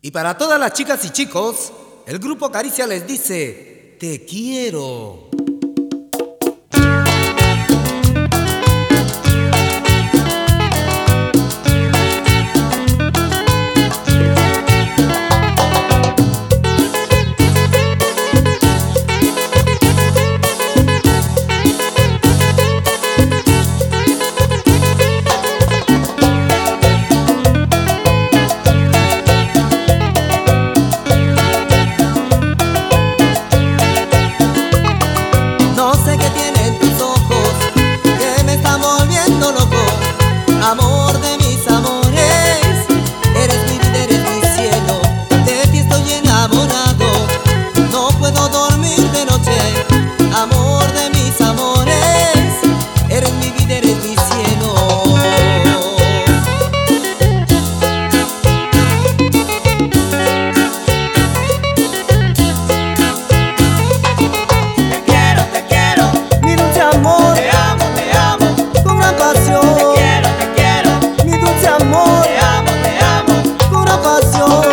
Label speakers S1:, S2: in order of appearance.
S1: Y para todas las chicas y chicos, el grupo Caricia les dice: te quiero.
S2: Amor de mis amores, eres mi vida, eres mi cielo. De ti estoy enamorado, no puedo dormir de noche. Amor de mis amores, eres mi vida, eres mi cielo. Te quiero, mi dulce amor. Te amo, con gran pasión. Amor, te amo, con gran pasión.